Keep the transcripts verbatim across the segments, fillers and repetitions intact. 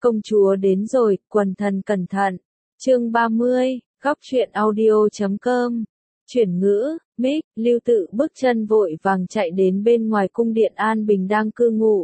Công chúa đến rồi, quần thần cẩn thận. Chương ba mươi, góc truyện audio chấm com. Chuyển ngữ, mic, Lưu Tự bước chân vội vàng chạy đến bên ngoài cung điện An Bình đang cư ngụ.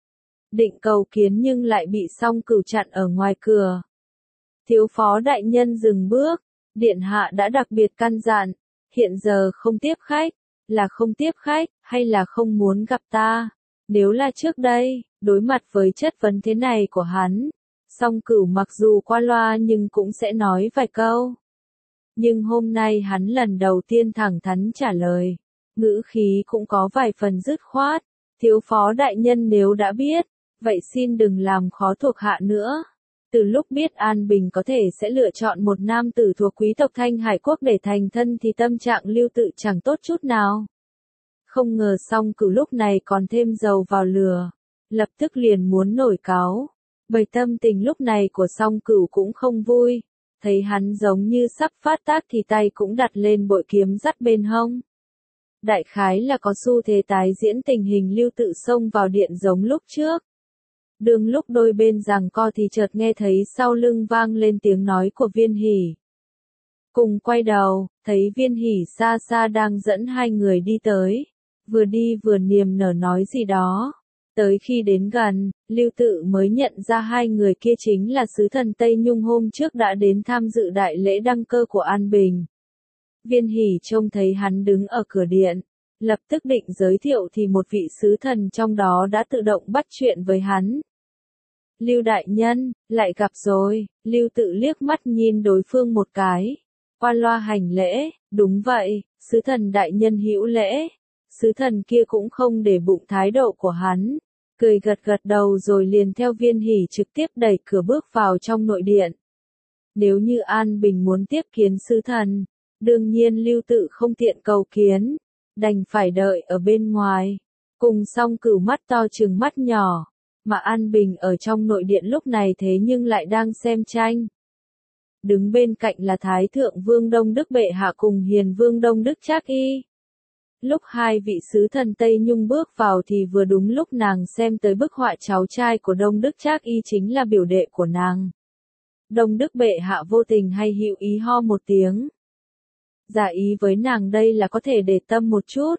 Định cầu kiến nhưng lại bị Song Cửu chặn ở ngoài cửa. Thiếu phó đại nhân dừng bước, điện hạ đã đặc biệt căn dặn, hiện giờ không tiếp khách, là không tiếp khách, hay là không muốn gặp ta. Nếu là trước đây, đối mặt với chất vấn thế này của hắn, Song Cửu mặc dù qua loa nhưng cũng sẽ nói vài câu. Nhưng hôm nay hắn lần đầu tiên thẳng thắn trả lời, ngữ khí cũng có vài phần dứt khoát, thiếu phó đại nhân nếu đã biết, vậy xin đừng làm khó thuộc hạ nữa. Từ lúc biết An Bình có thể sẽ lựa chọn một nam tử thuộc quý tộc Thanh Hải Quốc để thành thân thì tâm trạng Lưu Tự chẳng tốt chút nào. Không ngờ Song Cửu lúc này còn thêm dầu vào lửa, lập tức liền muốn nổi cáu. Bởi tâm tình lúc này của Song Cửu cũng không vui, thấy hắn giống như sắp phát tác thì tay cũng đặt lên bội kiếm dắt bên hông. Đại khái là có xu thế tái diễn tình hình Lưu Tự xông vào điện giống lúc trước. Đương lúc đôi bên giằng co thì chợt nghe thấy sau lưng vang lên tiếng nói của Viên Hỉ. Cùng quay đầu, thấy Viên Hỉ xa xa đang dẫn hai người đi tới, vừa đi vừa niềm nở nói gì đó. Tới khi đến gần, Lưu Tự mới nhận ra hai người kia chính là sứ thần Tây Nhung hôm trước đã đến tham dự đại lễ đăng cơ của An Bình. Viên Hỉ trông thấy hắn đứng ở cửa điện, lập tức định giới thiệu thì một vị sứ thần trong đó đã tự động bắt chuyện với hắn. Lưu đại nhân, lại gặp rồi. Lưu Tự liếc mắt nhìn đối phương một cái, qua loa hành lễ. Đúng vậy, sứ thần đại nhân hữu lễ. Sứ thần kia cũng không để bụng thái độ của hắn, cười gật gật đầu rồi liền theo Viên Hỉ trực tiếp đẩy cửa bước vào trong nội điện. Nếu như An Bình muốn tiếp kiến sứ thần, đương nhiên Lưu Tự không tiện cầu kiến, đành phải đợi ở bên ngoài. Cùng Song Cửu mắt to trừng mắt nhỏ, mà An Bình ở trong nội điện lúc này thế nhưng lại đang xem tranh. Đứng bên cạnh là Thái Thượng Vương Đông Đức Bệ Hạ cùng Hiền Vương Đông Đức Trác Y. Lúc hai vị sứ thần Tây Nhung bước vào thì vừa đúng lúc nàng xem tới bức họa cháu trai của Đông Đức Trác Y chính là biểu đệ của nàng. Đông Đức Bệ Hạ vô tình hay hữu ý ho một tiếng. Giả ý với nàng đây là có thể để tâm một chút.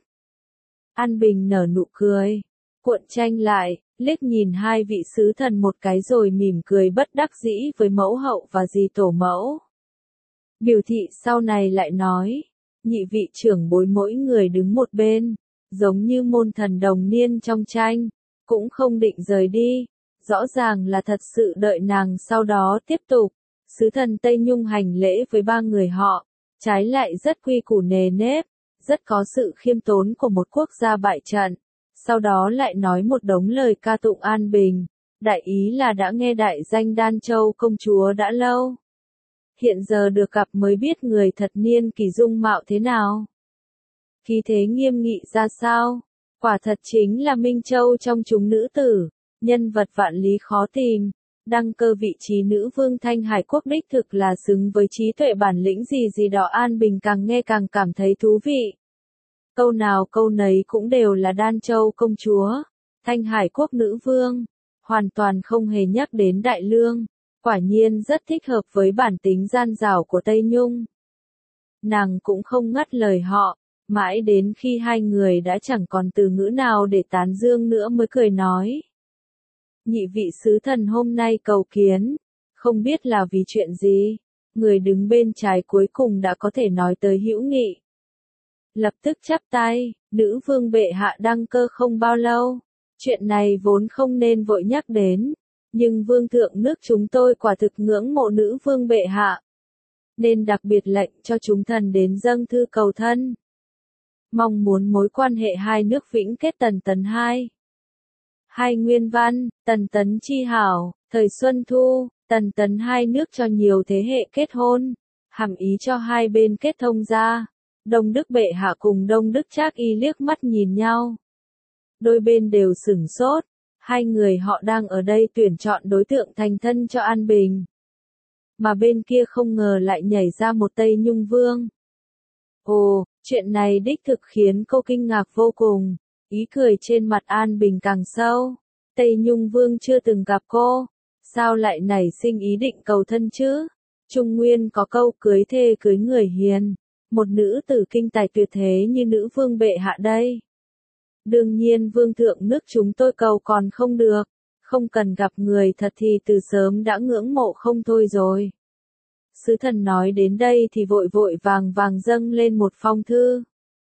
An Bình nở nụ cười, cuộn tranh lại, liếc nhìn hai vị sứ thần một cái rồi mỉm cười bất đắc dĩ với mẫu hậu và dì tổ mẫu. Biểu thị sau này lại nói, nhị vị trưởng bối mỗi người đứng một bên, giống như môn thần đồng niên trong tranh, cũng không định rời đi, rõ ràng là thật sự đợi nàng sau đó tiếp tục. Sứ thần Tây Nhung hành lễ với ba người họ, trái lại rất quy củ nề nếp, rất có sự khiêm tốn của một quốc gia bại trận. Sau đó lại nói một đống lời ca tụng An Bình, đại ý là đã nghe đại danh Đan Châu công chúa đã lâu. Hiện giờ được gặp mới biết người thật niên kỳ dung mạo thế nào. Khí thế nghiêm nghị ra sao, quả thật chính là Minh Châu trong chúng nữ tử, nhân vật vạn lý khó tìm. Đăng cơ vị trí nữ vương Thanh Hải Quốc đích thực là xứng với trí tuệ bản lĩnh gì gì đó. An Bình càng nghe càng cảm thấy thú vị. Câu nào câu nấy cũng đều là Đan Châu công chúa, Thanh Hải Quốc nữ vương, hoàn toàn không hề nhắc đến Đại Lương, quả nhiên rất thích hợp với bản tính gian dảo của Tây Nhung. Nàng cũng không ngắt lời họ, mãi đến khi hai người đã chẳng còn từ ngữ nào để tán dương nữa mới cười nói. Nhị vị sứ thần hôm nay cầu kiến, không biết là vì chuyện gì, người đứng bên trái cuối cùng đã có thể nói tới hữu nghị. Lập tức chắp tay, nữ vương bệ hạ đăng cơ không bao lâu, chuyện này vốn không nên vội nhắc đến, nhưng vương thượng nước chúng tôi quả thực ngưỡng mộ nữ vương bệ hạ, nên đặc biệt lệnh cho chúng thần đến dâng thư cầu thân. Mong muốn mối quan hệ hai nước vĩnh kết tần tấn hai. Hai nguyên văn, tần tấn chi hảo, thời Xuân Thu, tần tấn hai nước cho nhiều thế hệ kết hôn, hàm ý cho hai bên kết thông gia. Đông Đức Bệ Hạ cùng Đông Đức Trác Y liếc mắt nhìn nhau. Đôi bên đều sửng sốt, hai người họ đang ở đây tuyển chọn đối tượng thành thân cho An Bình. Mà bên kia không ngờ lại nhảy ra một Tây Nhung Vương. Ồ, chuyện này đích thực khiến cô kinh ngạc vô cùng, ý cười trên mặt An Bình càng sâu. Tây Nhung Vương chưa từng gặp cô, sao lại nảy sinh ý định cầu thân chứ? Trung Nguyên có câu cưới thê cưới người hiền, một nữ tử kinh tài tuyệt thế như nữ vương bệ hạ đây. Đương nhiên vương thượng nước chúng tôi cầu còn không được, không cần gặp người thật thì từ sớm đã ngưỡng mộ không thôi rồi. Sứ thần nói đến đây thì vội vội vàng vàng dâng lên một phong thư.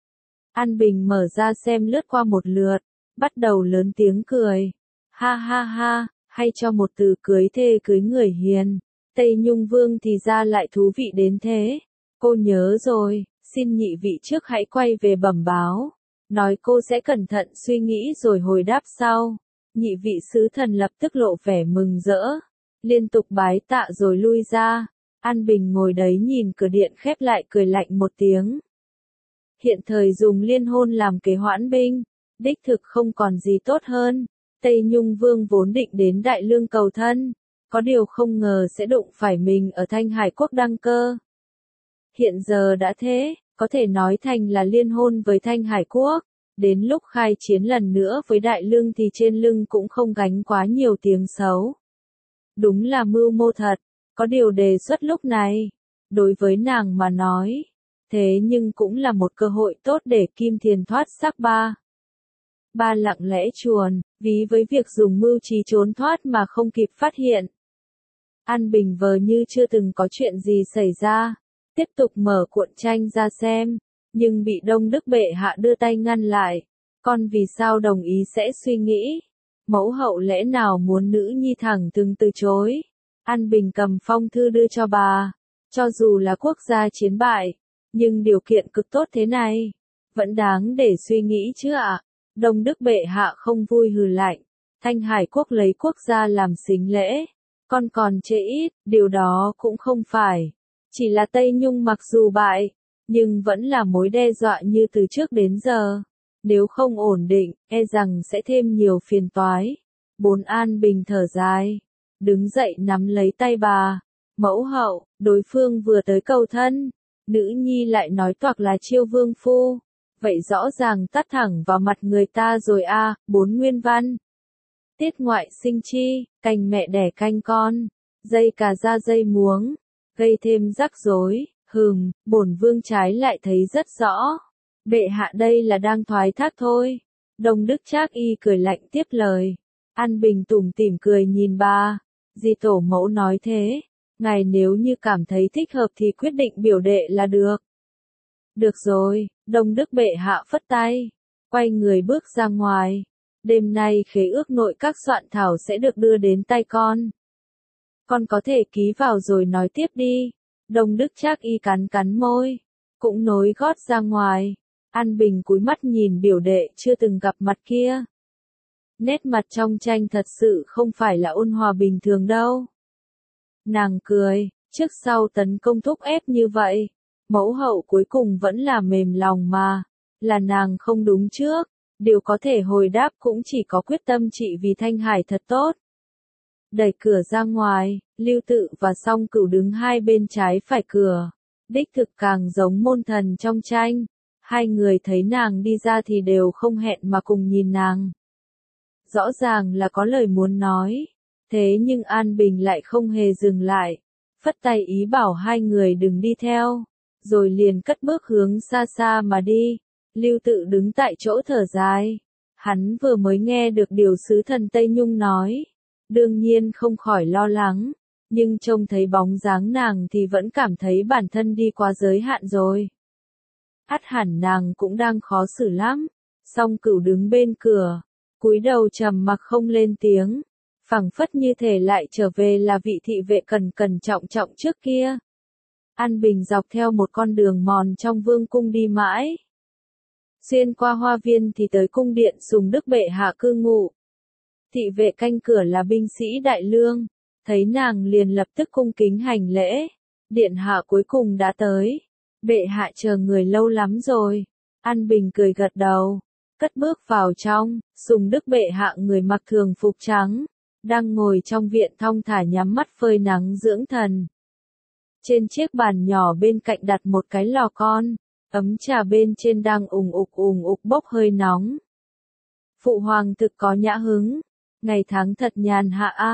An Bình mở ra xem lướt qua một lượt, bắt đầu lớn tiếng cười. Ha ha ha, hay cho một từ cưới thê cưới người hiền, Tây Nhung Vương thì ra lại thú vị đến thế. Cô nhớ rồi, xin nhị vị trước hãy quay về bẩm báo. Nói cô sẽ cẩn thận suy nghĩ rồi hồi đáp sau. Nhị vị sứ thần lập tức lộ vẻ mừng rỡ, liên tục bái tạ rồi lui ra. An Bình ngồi đấy nhìn cửa điện khép lại cười lạnh một tiếng. Hiện thời dùng liên hôn làm kế hoãn binh, đích thực không còn gì tốt hơn. Tây Nhung Vương vốn định đến Đại Lương cầu thân, có điều không ngờ sẽ đụng phải mình ở Thanh Hải Quốc đăng cơ. Hiện giờ đã thế, có thể nói thành là liên hôn với Thanh Hải Quốc, đến lúc khai chiến lần nữa với Đại Lương thì trên lưng cũng không gánh quá nhiều tiếng xấu. Đúng là mưu mô thật, có điều đề xuất lúc này, đối với nàng mà nói, thế nhưng cũng là một cơ hội tốt để Kim Thiền thoát xác ba. Ba lặng lẽ chuồn, ví với việc dùng mưu trí trốn thoát mà không kịp phát hiện. An Bình vờ như chưa từng có chuyện gì xảy ra, tiếp tục mở cuộn tranh ra xem, nhưng bị Đông Đức bệ hạ đưa tay ngăn lại. Con vì sao đồng ý sẽ suy nghĩ? Mẫu hậu lẽ nào muốn nữ nhi thẳng thừng từ chối? An Bình cầm phong thư đưa cho bà, cho dù là quốc gia chiến bại, nhưng điều kiện cực tốt thế này, vẫn đáng để suy nghĩ chứ ạ. Đông Đức bệ hạ không vui hừ lạnh, Thanh Hải Quốc lấy quốc gia làm sính lễ, con còn chê ít, điều đó cũng không phải. Chỉ là Tây Nhung mặc dù bại, nhưng vẫn là mối đe dọa như từ trước đến giờ. Nếu không ổn định, e rằng sẽ thêm nhiều phiền toái. Bốn An Bình thở dài, đứng dậy nắm lấy tay bà. Mẫu hậu, đối phương vừa tới cầu thân, nữ nhi lại nói toạc là chiêu vương phu. Vậy rõ ràng tát thẳng vào mặt người ta rồi a. À, bốn nguyên văn. Tiết ngoại sinh chi, cành mẹ đẻ canh con, dây cà ra dây muống, gây thêm rắc rối, hừm, bổn vương trái lại thấy rất rõ. Bệ hạ đây là đang thoái thác thôi. Đông Đức Trác Y cười lạnh tiếp lời. An Bình tủm tỉm cười nhìn bà. Di tổ mẫu nói thế, ngài nếu như cảm thấy thích hợp thì quyết định biểu đệ là được. Được rồi, Đông Đức bệ hạ phất tay, quay người bước ra ngoài. Đêm nay khế ước nội các soạn thảo sẽ được đưa đến tay con. Con có thể ký vào rồi nói tiếp đi. Đông Đức Trác Y cắn cắn môi, cũng nối gót ra ngoài. An Bình cúi mắt nhìn biểu đệ chưa từng gặp mặt kia. Nét mặt trong tranh thật sự không phải là ôn hòa bình thường đâu. Nàng cười, trước sau tấn công thúc ép như vậy, mẫu hậu cuối cùng vẫn là mềm lòng mà, là nàng không đúng trước, điều có thể hồi đáp cũng chỉ có quyết tâm trị vì Thanh Hải thật tốt. Đẩy cửa ra ngoài, Lưu Tự và Song Cửu đứng hai bên trái phải cửa, đích thực càng giống môn thần trong tranh. Hai người thấy nàng đi ra thì đều không hẹn mà cùng nhìn nàng. Rõ ràng là có lời muốn nói, thế nhưng An Bình lại không hề dừng lại, phất tay ý bảo hai người đừng đi theo, rồi liền cất bước hướng xa xa mà đi. Lưu Tự đứng tại chỗ thở dài, hắn vừa mới nghe được điều sứ thần Tây Nhung nói, đương nhiên không khỏi lo lắng, nhưng trông thấy bóng dáng nàng thì vẫn cảm thấy bản thân đi quá giới hạn rồi. Ắt hẳn nàng cũng đang khó xử lắm. Song Cửu đứng bên cửa, cúi đầu trầm mặc không lên tiếng, phảng phất như thể lại trở về là vị thị vệ cẩn cẩn trọng trọng trước kia. An Bình dọc theo một con đường mòn trong vương cung đi mãi, xuyên qua hoa viên thì tới cung điện Sùng Đức bệ hạ cư ngụ. Thị vệ canh cửa là binh sĩ Đại Lương, thấy nàng liền lập tức cung kính hành lễ. Điện hạ cuối cùng đã tới. Bệ hạ chờ người lâu lắm rồi. An Bình cười gật đầu, cất bước vào trong. Sùng Đức bệ hạ người mặc thường phục trắng, đang ngồi trong viện thong thả nhắm mắt phơi nắng dưỡng thần. Trên chiếc bàn nhỏ bên cạnh đặt một cái lò con, ấm trà bên trên đang ùng ục ùng ục bốc hơi nóng. Phụ hoàng thực có nhã hứng, ngày tháng thật nhàn hạ a.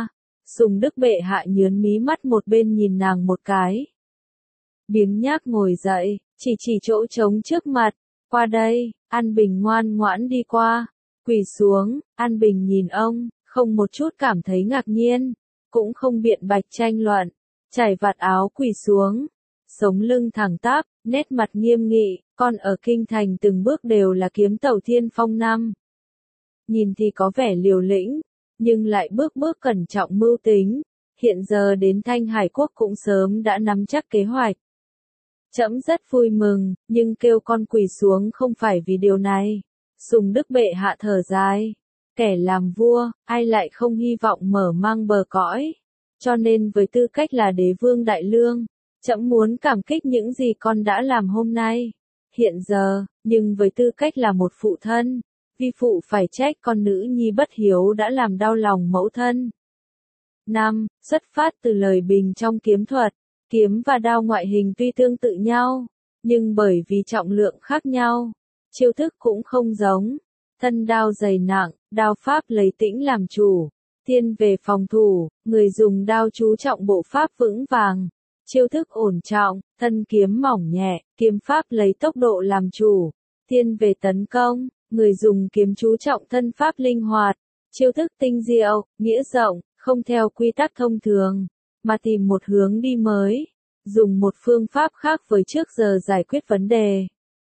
Sùng Đức bệ hạ nhướng mí mắt một bên nhìn nàng một cái. Biếng nhác ngồi dậy, chỉ chỉ chỗ trống trước mặt, qua đây, An Bình ngoan ngoãn đi qua, quỳ xuống, An Bình nhìn ông, không một chút cảm thấy ngạc nhiên, cũng không biện bạch tranh luận, trải vạt áo quỳ xuống, sống lưng thẳng tắp, nét mặt nghiêm nghị, con ở kinh thành từng bước đều là kiếm tẩu thiên phong năm. Nhìn thì có vẻ liều lĩnh, nhưng lại bước bước cẩn trọng mưu tính, hiện giờ đến Thanh Hải Quốc cũng sớm đã nắm chắc kế hoạch. Trẫm rất vui mừng, nhưng kêu con quỳ xuống không phải vì điều này. Sùng Đức bệ hạ thở dài, kẻ làm vua, ai lại không hy vọng mở mang bờ cõi. Cho nên với tư cách là đế vương đại lương, trẫm muốn cảm kích những gì con đã làm hôm nay, hiện giờ, nhưng với tư cách là một phụ thân, vi phụ phải trách con nữ nhi bất hiếu đã làm đau lòng mẫu thân. năm. Xuất phát từ lời bình trong kiếm thuật, kiếm và đao ngoại hình tuy tương tự nhau, nhưng bởi vì trọng lượng khác nhau, chiêu thức cũng không giống. Thân đao dày nặng, đao pháp lấy tĩnh làm chủ, thiên về phòng thủ, người dùng đao chú trọng bộ pháp vững vàng, chiêu thức ổn trọng, thân kiếm mỏng nhẹ, kiếm pháp lấy tốc độ làm chủ, thiên về tấn công, người dùng kiếm chú trọng thân pháp linh hoạt, chiêu thức tinh diệu, nghĩa rộng, không theo quy tắc thông thường, mà tìm một hướng đi mới, dùng một phương pháp khác với trước giờ giải quyết vấn đề.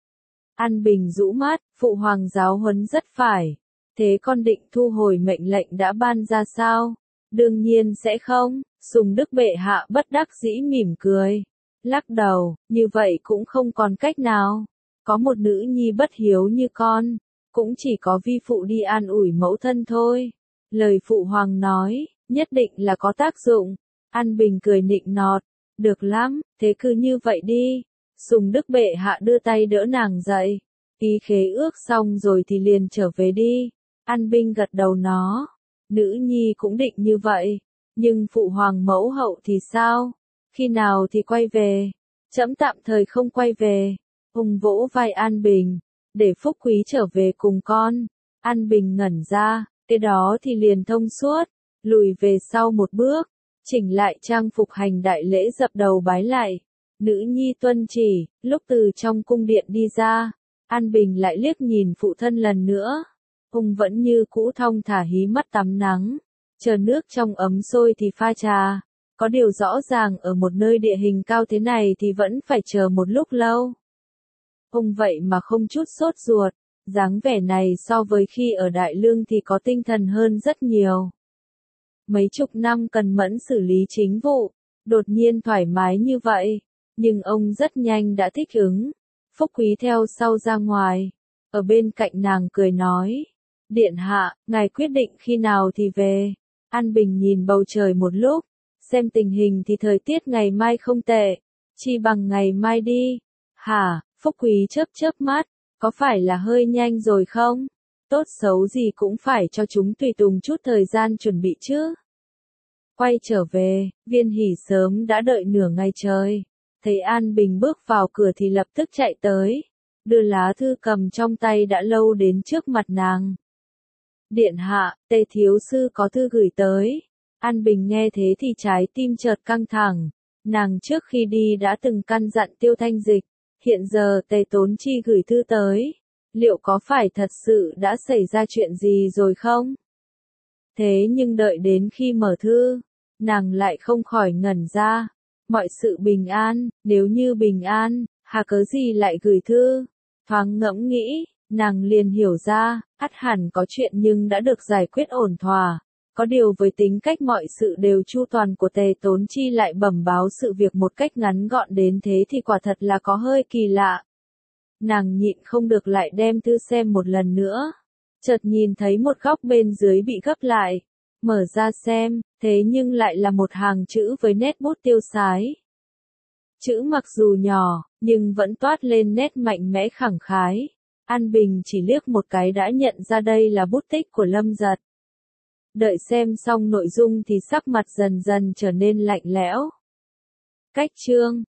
An Bình rũ mắt, phụ hoàng giáo huấn rất phải. Thế con định thu hồi mệnh lệnh đã ban ra sao? Đương nhiên sẽ không, Sùng Đức bệ hạ bất đắc dĩ mỉm cười. Lắc đầu, như vậy cũng không còn cách nào. Có một nữ nhi bất hiếu như con, cũng chỉ có vi phụ đi an ủi mẫu thân thôi. Lời phụ hoàng nói, nhất định là có tác dụng. An Bình cười nịnh nọt, được lắm, thế cứ như vậy đi. Sùng Đức bệ hạ đưa tay đỡ nàng dậy. Ký khế ước xong rồi thì liền trở về đi. An Bình gật đầu nó. Nữ nhi cũng định như vậy. Nhưng phụ hoàng mẫu hậu thì sao? Khi nào thì quay về? Trẫm tạm thời không quay về. Ông vỗ vai An Bình. Để Phúc Quý trở về cùng con. An Bình ngẩn ra. Cái đó thì liền thông suốt. Lùi về sau một bước. Chỉnh lại trang phục hành đại lễ dập đầu bái lại. Nữ nhi tuân chỉ, lúc từ trong cung điện đi ra, An Bình lại liếc nhìn phụ thân lần nữa. Ông vẫn như cũ thong thả hí mắt tắm nắng, chờ nước trong ấm sôi thì pha trà. Có điều rõ ràng ở một nơi địa hình cao thế này thì vẫn phải chờ một lúc lâu. Ông vậy mà không chút sốt ruột, dáng vẻ này so với khi ở Đại Lương thì có tinh thần hơn rất nhiều. Mấy chục năm cần mẫn xử lý chính vụ, đột nhiên thoải mái như vậy. Nhưng ông rất nhanh đã thích ứng. Phúc Quý theo sau ra ngoài. Ở bên cạnh nàng cười nói. Điện hạ, ngài quyết định khi nào thì về. An Bình nhìn bầu trời một lúc. Xem tình hình thì thời tiết ngày mai không tệ. Chi bằng ngày mai đi. Hả, Phúc Quý chớp chớp mắt. Có phải là hơi nhanh rồi không? Tốt xấu gì cũng phải cho chúng tùy tùng chút thời gian chuẩn bị chứ. Quay trở về, Viên Hỷ sớm đã đợi nửa ngày trời. Thấy An Bình bước vào cửa thì lập tức chạy tới, đưa lá thư cầm trong tay đã lâu đến trước mặt nàng. Điện hạ, Tề thiếu sư có thư gửi tới. An Bình nghe thế thì trái tim chợt căng thẳng. Nàng trước khi đi đã từng căn dặn Tiêu Thanh Dịch, hiện giờ Tề Tốn Chi gửi thư tới. Liệu có phải thật sự đã xảy ra chuyện gì rồi không? Thế nhưng đợi đến khi mở thư, nàng lại không khỏi ngẩn ra. Mọi sự bình an, nếu như bình an, hà cớ gì lại gửi thư? Thoáng ngẫm nghĩ, nàng liền hiểu ra, ắt hẳn có chuyện nhưng đã được giải quyết ổn thỏa. Có điều với tính cách mọi sự đều chu toàn của Tề Tốn Chi lại bẩm báo sự việc một cách ngắn gọn đến thế thì quả thật là có hơi kỳ lạ. Nàng nhịn không được lại đem thư xem một lần nữa. Chợt nhìn thấy một góc bên dưới bị gấp lại. Mở ra xem, thế nhưng lại là một hàng chữ với nét bút tiêu sái. Chữ mặc dù nhỏ, nhưng vẫn toát lên nét mạnh mẽ khẳng khái. An Bình chỉ liếc một cái đã nhận ra đây là bút tích của Lâm Giật. Đợi xem xong nội dung thì sắc mặt dần dần trở nên lạnh lẽo. Cách chương